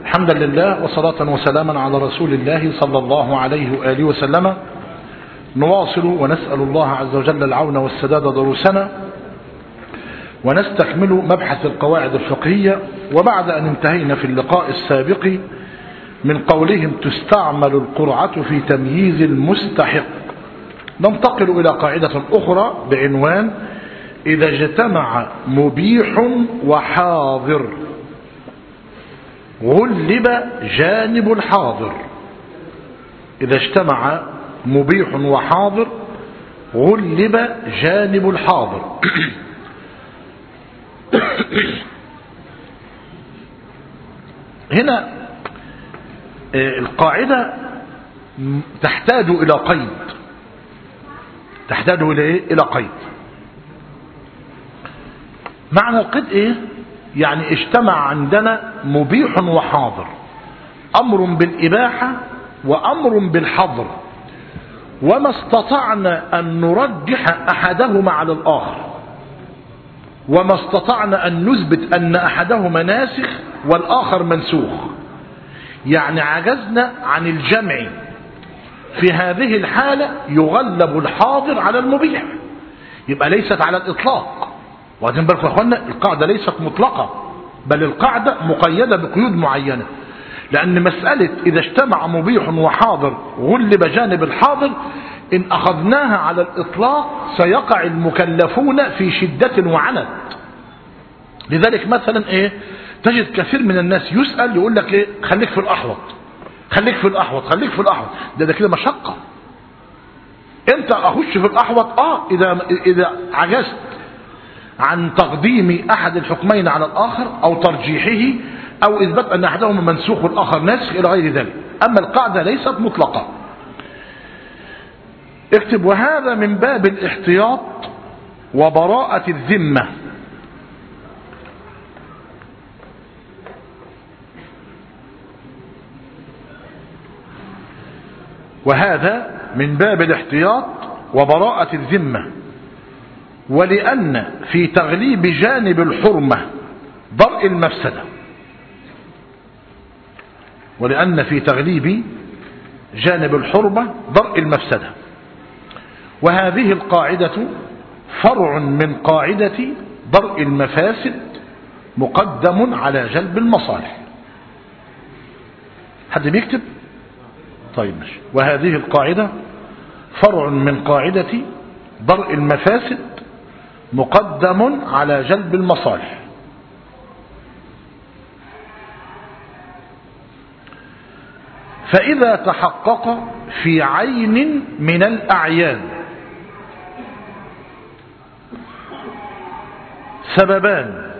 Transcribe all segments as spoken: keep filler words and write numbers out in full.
حمدا لله وصلاة وسلاما على رسول الله صلى الله عليه وآله وسلم. نواصل ونسأل الله عز وجل العون والسداد دروسنا، ونستكمل مبحث القواعد الفقهية. وبعد أن انتهينا في اللقاء السابق من قولهم تستعمل القرعة في تمييز المستحق، ننتقل إلى قاعدة أخرى بعنوان إذا اجتمع مبيح وحاضر غلب جانب الحاضر. إذا اجتمع مبيح وحاضر غلب جانب الحاضر. هنا القاعدة تحتاج إلى قيد، تحتاج إلى قيد. معنى القيد إيه؟ يعني اجتمع عندنا مبيح وحاضر، أمر بالإباحة وأمر بالحظر، وما استطعنا أن نرجح أحدهما على الآخر، وما استطعنا أن نثبت أن أحدهما ناسخ والآخر منسوخ. يعني عجزنا عن الجمع. في هذه الحالة يغلب الحاضر على المبيح، يبقى ليست على الإطلاق. وبعدين بالكم يا اخوانا القاعدة ليست مطلقة، بل القاعدة مقيدة بقيود معينة، لأن مسألة إذا اجتمع مبيح وحاضر غلب جانب الحاضر إن أخذناها على الإطلاق سيقع المكلفون في شدة وعنت. لذلك مثلا إيه تجد كثير من الناس يسأل يقول لك إيه خليك في الأحوط، خليك في الأحوط، خليك في الأحوط. ده ده كده مشقة. أنت أخش في الأحوط آه إذا إذا عجزت عن تقديم أحد الحكمين على الآخر أو ترجيحه أو إثبات أن أحدهما منسوخ والآخر ناسخ إلى غير ذلك. أما القاعدة ليست مطلقة. اكتب وهذا من باب الاحتياط وبراءة الذمة. وهذا من باب الاحتياط وبراءة الذمة، ولأن في تغليب جانب الحرمة درء المفسدة، ولأن في تغليب جانب الحرمة درء المفسدة. وهذه القاعدة فرع من قاعدة درء المفاسد مقدم على جلب المصالح. حد بيكتب؟ طيب ماشي. وهذه القاعدة فرع من قاعدة درء المفاسد مقدم على جلب المصالح. فإذا تحقق في عين من الأعيان سببان،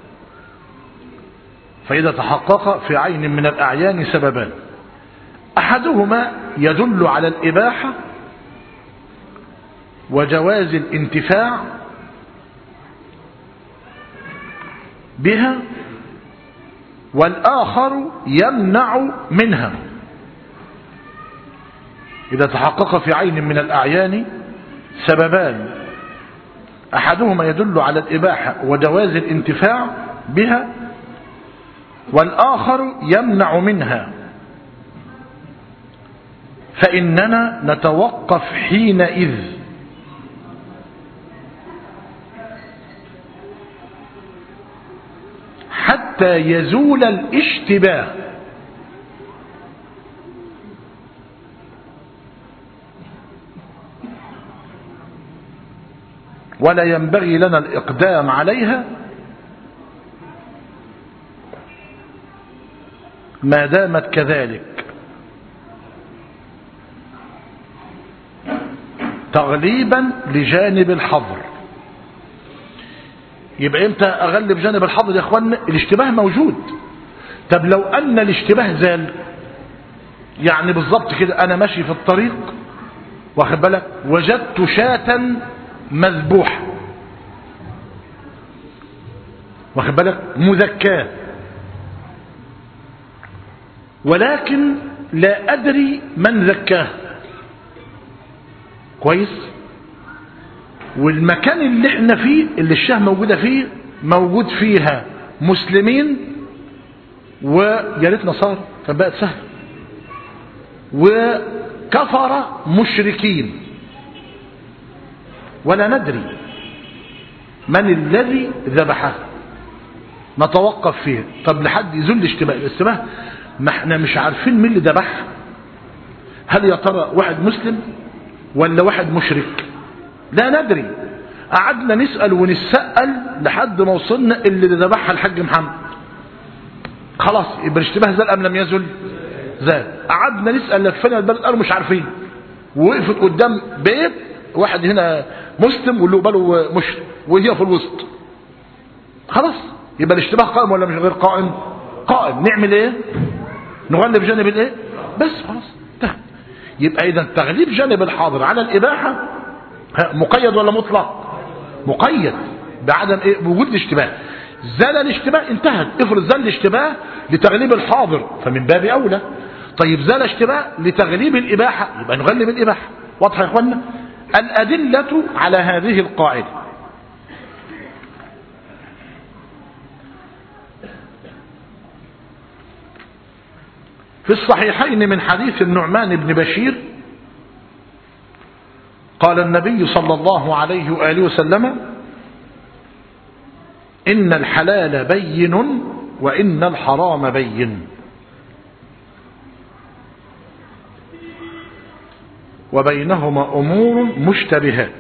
فإذا تحقق في عين من الأعيان سببان، أحدهما يدل على الإباحة وجواز الانتفاع بها، والآخر يمنع منها. إذا تحقق في عين من الأعيان سببان، أحدهما يدل على الإباحة وجواز الانتفاع بها، والآخر يمنع منها، فإننا نتوقف حينئذ حتى يزول الاشتباه. ولا ينبغي لنا الإقدام عليها ما دامت كذلك، تغليبا لجانب الحظر. يبقى امتى اغلب جانب الحظر يا اخوانا؟ الاشتباه موجود. طب لو ان الاشتباه زال، يعني بالضبط كده انا ماشي في الطريق واخد بالك وجدت شاة مذبوحة واخد بالك مذكاة، ولكن لا ادري من ذكاه كويس، والمكان اللي احنا فيه اللي الشاه موجودة فيه موجود فيها مسلمين ويا ريت نصارى كان بقت سهل، وكفر مشركين ولا ندري من الذي ذبحه، نتوقف فيه. طب لحد يزول الاشتباه، الاشتباه ما احنا مش عارفين مين اللي ذبحها، هل يا ترى واحد مسلم ولا واحد مشرك؟ لا ندري. قعدنا نسأل ونسأل لحد ما وصلنا اللي ذبحها الحاج محمد. خلاص يبقى الاشتباه زال ام لم يزل؟ زال. قعدنا نسأل لفنا البلد قالوا مش عارفين، ووقفت قدام بيت واحد هنا مسلم واللي قبله مشرك وهي في الوسط. خلاص يبقى الاشتباه قائم ولا مش غير قائم؟ قائم. نعمل ايه؟ نغلب جانب الايه؟ بس خلاص انتهى. يبقى اذا تغليب جانب الحاضر على الاباحه مقيد ولا مطلق؟ مقيد بعدم ايه؟ بوجود الاشتباه. زال الاشتباه انتهت. افرض زال الاشتباه لتغليب الحاضر فمن باب اولى. طيب زال اشتباه لتغليب الاباحه يبقى نغلب الاباحه. واضحه يا اخوانا؟ الادله على هذه القاعده في الصحيحين من حديث النعمان بن بشير قال النبي صلى الله عليه وآله وسلم: إن الحلال بين وإن الحرام بين وبينهما أمور مشتبهات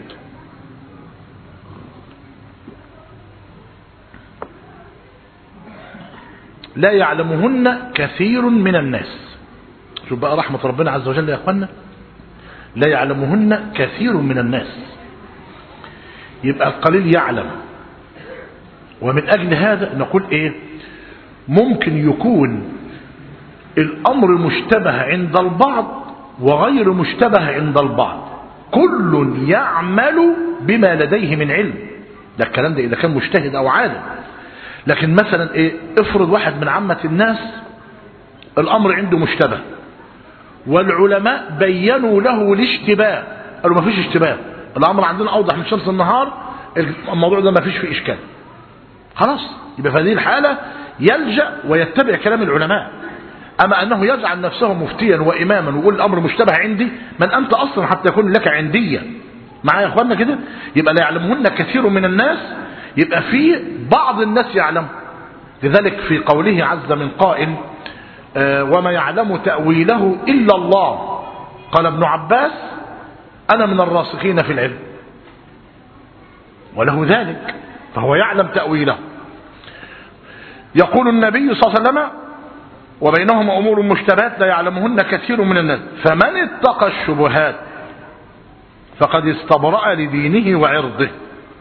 لا يعلمهن كثير من الناس. شوف بقى رحمة ربنا عز وجل يا أخوانا، لا يعلمهن كثير من الناس، يبقى القليل يعلم. ومن أجل هذا نقول إيه؟ ممكن يكون الأمر مشتبه عند البعض وغير مشتبه عند البعض، كل يعمل بما لديه من علم. ده الكلام ده إذا كان مجتهد أو عالم. لكن مثلا إيه؟ افرض واحد من عامة الناس الأمر عنده مشتبه والعلماء بينوا له الاشتباه، قالوا ما فيش اشتباه، الأمر عندنا أوضح من شمس النهار، الموضوع ده ما فيش فيه إشكال. خلاص يبقى في هذه الحالة يلجأ ويتبع كلام العلماء. أما أنه يجعل نفسه مفتيا وإماما ويقول الأمر مشتبه عندي، من أنت أصلا حتى يكون لك عندية معايا يا أخوانا كده؟ يبقى لا يعلمهن كثير من الناس، يبقى في بعض الناس يعلم. لذلك في قوله عز من قائل: آه وما يعلم تأويله إلا الله. قال ابن عباس: أنا من الراسخين في العلم، وله ذلك فهو يعلم تأويله. يقول النبي صلى الله عليه وسلم: وبينهما أمور مشتبهات لا يعلمهن كثير من الناس، فمن اتقى الشبهات فقد استبرأ لدينه وعرضه.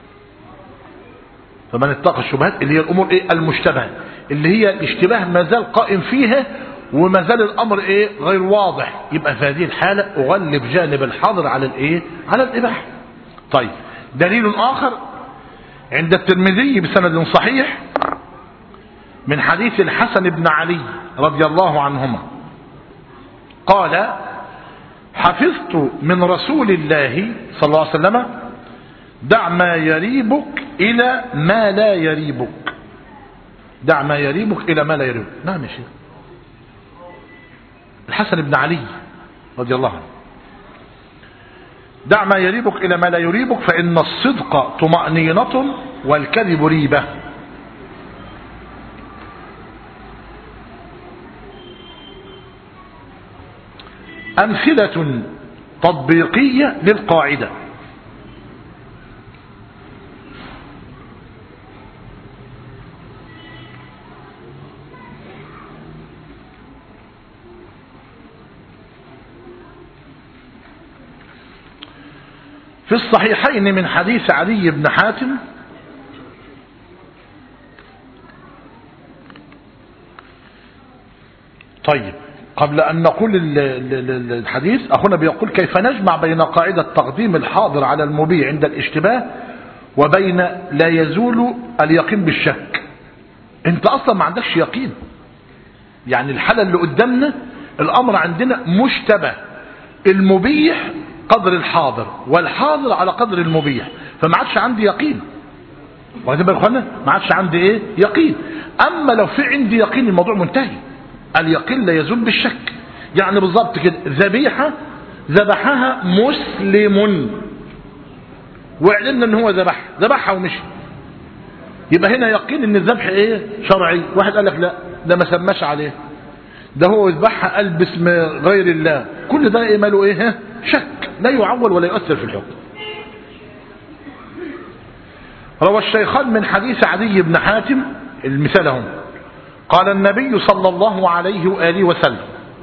فمن اتقى الشبهات اللي هي الأمور إيه؟ المشتبهة، اللي هي الاشتباه ما زال قائم فيها وما زال الأمر إيه؟ غير واضح. يبقى في هذه الحالة أغلب جانب الحاضر على الإيه؟ على الإباحة. طيب دليل آخر عند الترمذي بسند صحيح من حديث الحسن بن علي رضي الله عنهما قال: حفظت من رسول الله صلى الله عليه وسلم: دع ما يريبك إلى ما لا يريبك. دع ما يريبك إلى ما لا يريبك. نعم يا شيخ. الحسن بن علي رضي الله عنه: دع ما يريبك إلى ما لا يريبك فإن الصدق طمأنينة والكذب ريبة. أمثلة تطبيقية للقاعدة: في الصحيحين من حديث علي بن حاتم طيب قبل أن نقول الحديث أخونا بيقول: كيف نجمع بين قاعدة تقديم الحاضر على المبيع عند الاشتباه وبين لا يزول اليقين بالشك؟ انت أصلا ما عندكش يقين، يعني الحالة اللي قدامنا الأمر عندنا مشتبه، المبيح قدر الحاضر والحاضر على قدر المبيح، فما عادش عندي يقين. واخدين بالكم يا اخوانا؟ ما عادش عندي ايه؟ يقين. أما لو في عندي يقين الموضوع منتهي. اليقين لا يزول بالشك. يعني بالضبط كده ذبيحة ذبحها مسلم واعلمنا ان هو ذبح ذبحها ومشي، يبقى هنا يقين ان الذبح ايه شرعي. واحد قال لك لا ده ما سماش عليه، ده هو يذبحها قال باسم غير الله، كل ده ايه ماله ايه شك لا يعول ولا يؤثر في الحكم. روى الشيخان من حديث عدي بن حاتم المثال هم قال النبي صلى الله عليه وآله وسلم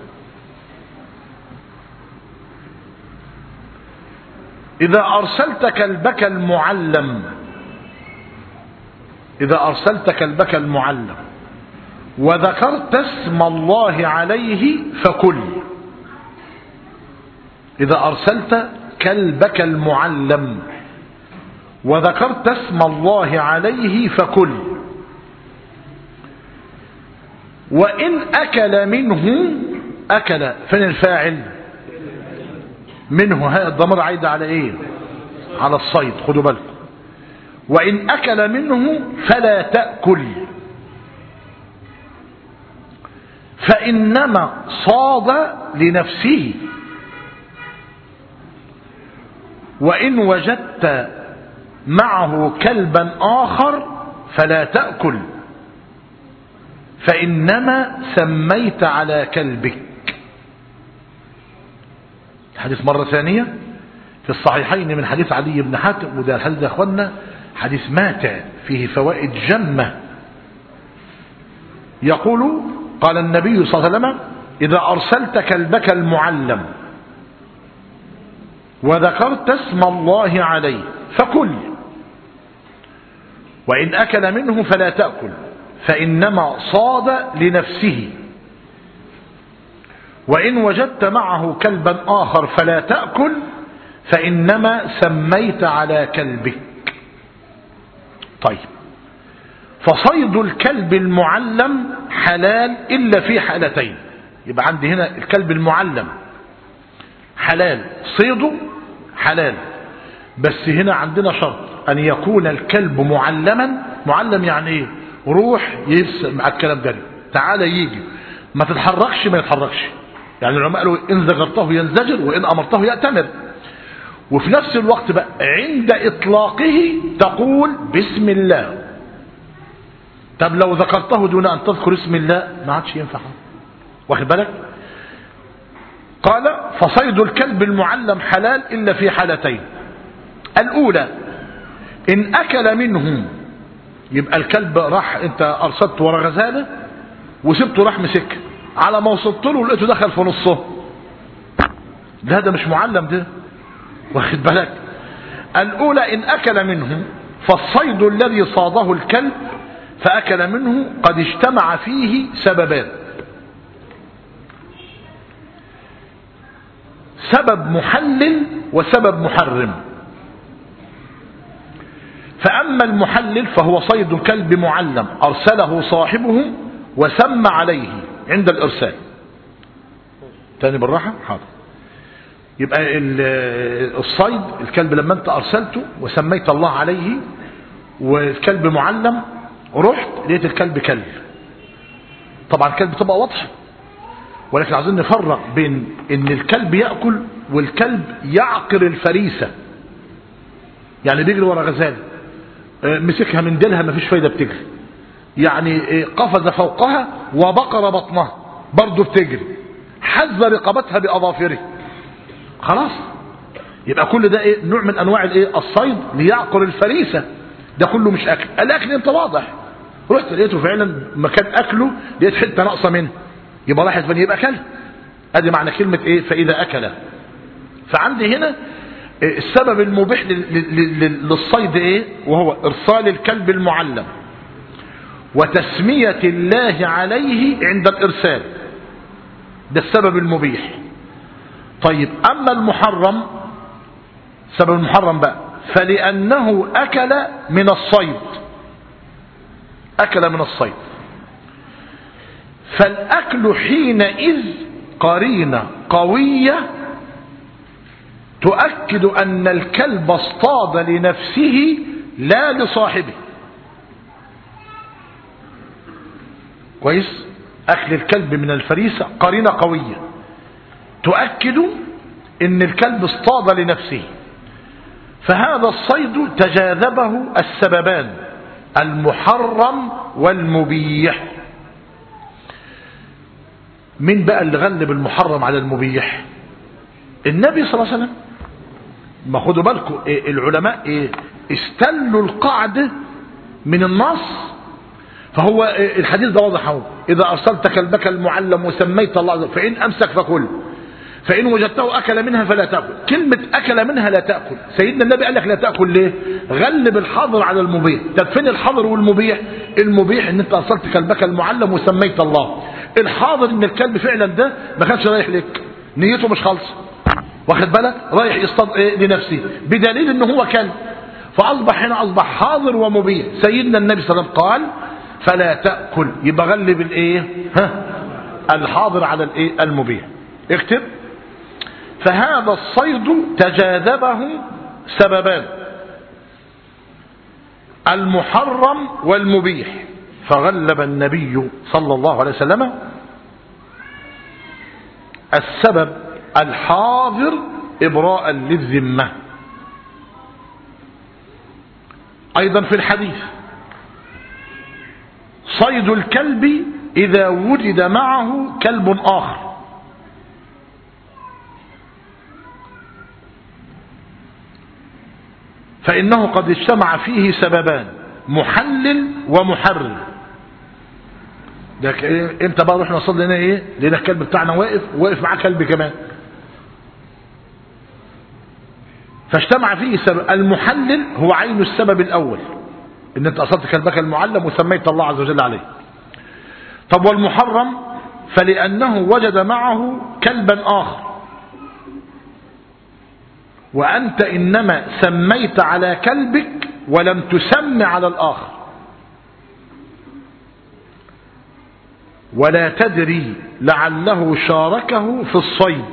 إذا أرسلت كلبك المعلم إذا أرسلت كلبك المعلم وذكرت اسم الله عليه فكل. إذا أرسلت كلبك المعلم وذكرت اسم الله عليه فكل. وإن أكل منه أكل فين الفاعل منه؟ هذا الضمير عايد على ايه؟ على الصيد، خدوا بالكم. وإن أكل منه فلا تأكل فإنما صاد لنفسه. وإن وجدت معه كلبا آخر فلا تأكل فإنما سميت على كلبك. حديث مرة ثانية في الصحيحين من حديث علي بن حاتم، وده الحديث يا اخوانا حديث ماتع فيه فوائد جمة. يقول قال النبي صلى الله عليه وسلم إذا أرسلت كلبك المعلم وذكرت اسم الله عليه فكل. وإن أكل منه فلا تأكل فإنما صاد لنفسه. وإن وجدت معه كلبا آخر فلا تأكل فإنما سميت على كلبك. طيب، فصيد الكلب المعلم حلال إلا في حالتين. يبقى عندي هنا الكلب المعلم حلال، صيده حلال، بس هنا عندنا شرط أن يكون الكلب معلما. معلم يعني إيه؟ روح يفسر مع الكلام ده، تعالى يجي، ما تتحركش ما يتحركش. يعني العلماء قالوا إن زجرته ينزجر وإن أمرته يأتمر. وفي نفس الوقت بقى عند إطلاقه تقول بسم الله. طب لو ذكرته دون أن تذكر اسم الله ما عادش ينفع، واخد بالك؟ قال فصيد الكلب المعلم حلال إلا في حالتين. الأولى إن أكل منه، يبقى الكلب راح انت أرسلت ورا غزالة وسبته راح مسك، على ما وصلت له لقيته دخل في نصه، ده ده مش معلم ده، واخد بالك؟ الأولى إن أكل منه، فالصيد الذي صاده الكلب فأكل منه قد اجتمع فيه سببان: سبب محلل وسبب محرم. فأما المحلل فهو صيد الكلب معلم أرسله صاحبه وسمى عليه عند الإرسال. تاني بالراحة حاضر. يبقى الصيد الكلب لما انت أرسلته وسميت الله عليه والكلب معلم، رحت لقيت الكلب كلب، طبعا الكلب تبقى واضحة، ولكن عايزين نفرق بين ان الكلب يأكل والكلب يعقر الفريسة. يعني بيجري ورا غزالة مسكها من ديلها ما فيش فايدة بتجري، يعني قفز فوقها وبقر بطنها برضه بتجري، حز رقبتها بأظافره، خلاص. يبقى كل ده ايه؟ نوع من انواع الايه؟ الصيد ليعقر الفريسة، ده كله مش اكل. الاكل انت واضح، رحت لقيته فعلا مكان اكله لقيت حته ناقصه منه، يبقى راحت فين؟ يبقى اكل. ادي معنى كلمه ايه؟ فاذا اكل. فعندي هنا السبب المبيح للصيد ايه؟ وهو ارسال الكلب المعلم وتسمية الله عليه عند الارسال، ده السبب المبيح. طيب اما المحرم، سبب المحرم بقى فلأنه أكل من الصيد، أكل من الصيد، فالأكل حينئذ قرينة قوية تؤكد أن الكلب اصطاد لنفسه لا لصاحبه. كويس. أكل الكلب من الفريسة قرينة قوية تؤكد ان الكلب اصطاد لنفسه، فهذا الصيد تجاذبه السببان المحرم والمبيح. مين بقى اللي غلب المحرم على المبيح؟ النبي صلى الله عليه وسلم. ما خدوا بالكم إيه العلماء إيه استلوا القاعدة من النص، فهو إيه الحديث ده واضح اهو: إذا أرسلت كلبك المعلم وسميت الله فإن أمسك فكل، فإن وجدته أكل منها فلا تأكل. كلمة أكل منها لا تأكل، سيدنا النبي قال لك لا تأكل ليه؟ غلب الحظر على المبيح. طب فين الحظر والمبيح؟ المبيح ان انت أرسلت كلبك المعلم وسميت الله. الحاضر ان الكلب فعلا ده ما كانش رايح لك، نيته مش خالصة، واخد بالك، رايح يصطاد ايه لنفسه، بدليل ان هو كلب، فأصبح هنا أصبح حاضر ومبيح. سيدنا النبي صلى الله عليه وسلم قال فلا تأكل، يبقى غلب الايه؟ ها الحاضر على الايه المبيح. اكتب: فهذا الصيد تجاذبه سببان المحرم والمبيح، فغلب النبي صلى الله عليه وسلم السبب الحاضر إبراء للذمة. أيضا في الحديث: صيد الكلب إذا وجد معه كلب آخر، فإنه قد اجتمع فيه سببان محلل ومحرم. ده امتى بقى رحنا نصلي لنا ايه؟ لنا الكلب بتاعنا واقف واقف معاه كلب كمان، فاجتمع فيه سبب. المحلل هو عين السبب الأول، ان انت أصلت كلبك المعلم وسميت الله عز وجل عليه. طب والمحرم؟ فلأنه وجد معه كلبا آخر، وأنت إنما سميت على كلبك ولم تسم على الآخر، ولا تدري لعله شاركه في الصيد.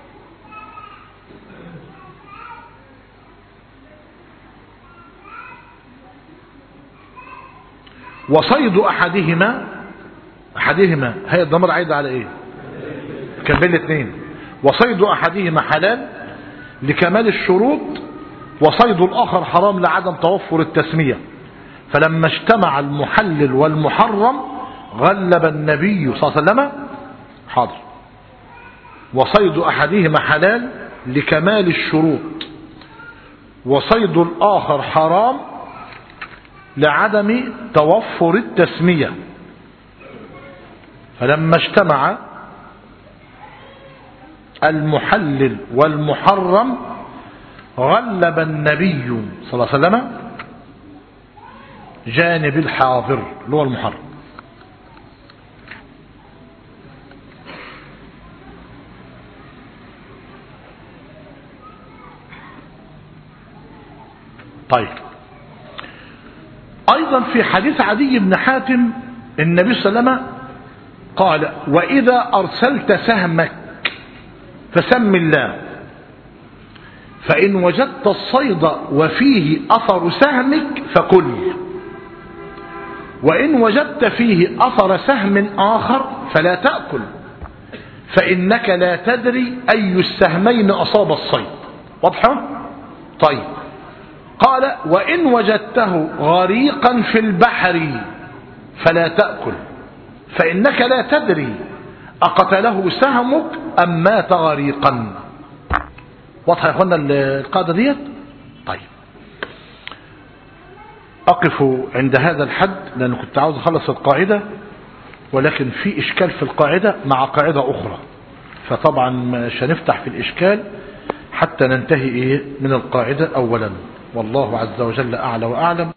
وصيد أحدهما أحدهما هي الضمير عايد على إيه؟ كان بين الاثنين. وصيد أحدهما حلال لكمال الشروط، وصيد الآخر حرام لعدم توفر التسمية. فلما اجتمع المحلل والمحرم غلب النبي صلى الله عليه وسلم حاضر. وصيد أحدهما حلال لكمال الشروط، وصيد الآخر حرام لعدم توفر التسمية. فلما اجتمع المحلل والمحرم غلب النبي صلى الله عليه وسلم جانب الحاضر اللي هو المحرم. طيب، أيضا في حديث عدي بن حاتم النبي صلى الله عليه وسلم قال: وإذا أرسلت سهمك فسم الله، فإن وجدت الصيد وفيه أثر سهمك فكل، وإن وجدت فيه أثر سهم آخر فلا تأكل، فإنك لا تدري أي السهمين أصاب الصيد. واضحة؟ طيب، قال: وإن وجدته غريقا في البحر فلا تأكل، فإنك لا تدري أقتله سهمك أم مات غريقا. واضحة يا أخوانا القاعدة ديت؟ طيب، أقف عند هذا الحد لأن كنت عاوز أخلص القاعدة، ولكن في إشكال في القاعدة مع قاعدة أخرى، فطبعا مش هنفتح في الإشكال حتى ننتهي إيه من القاعدة أولا. والله عز وجل أعلى وأعلم.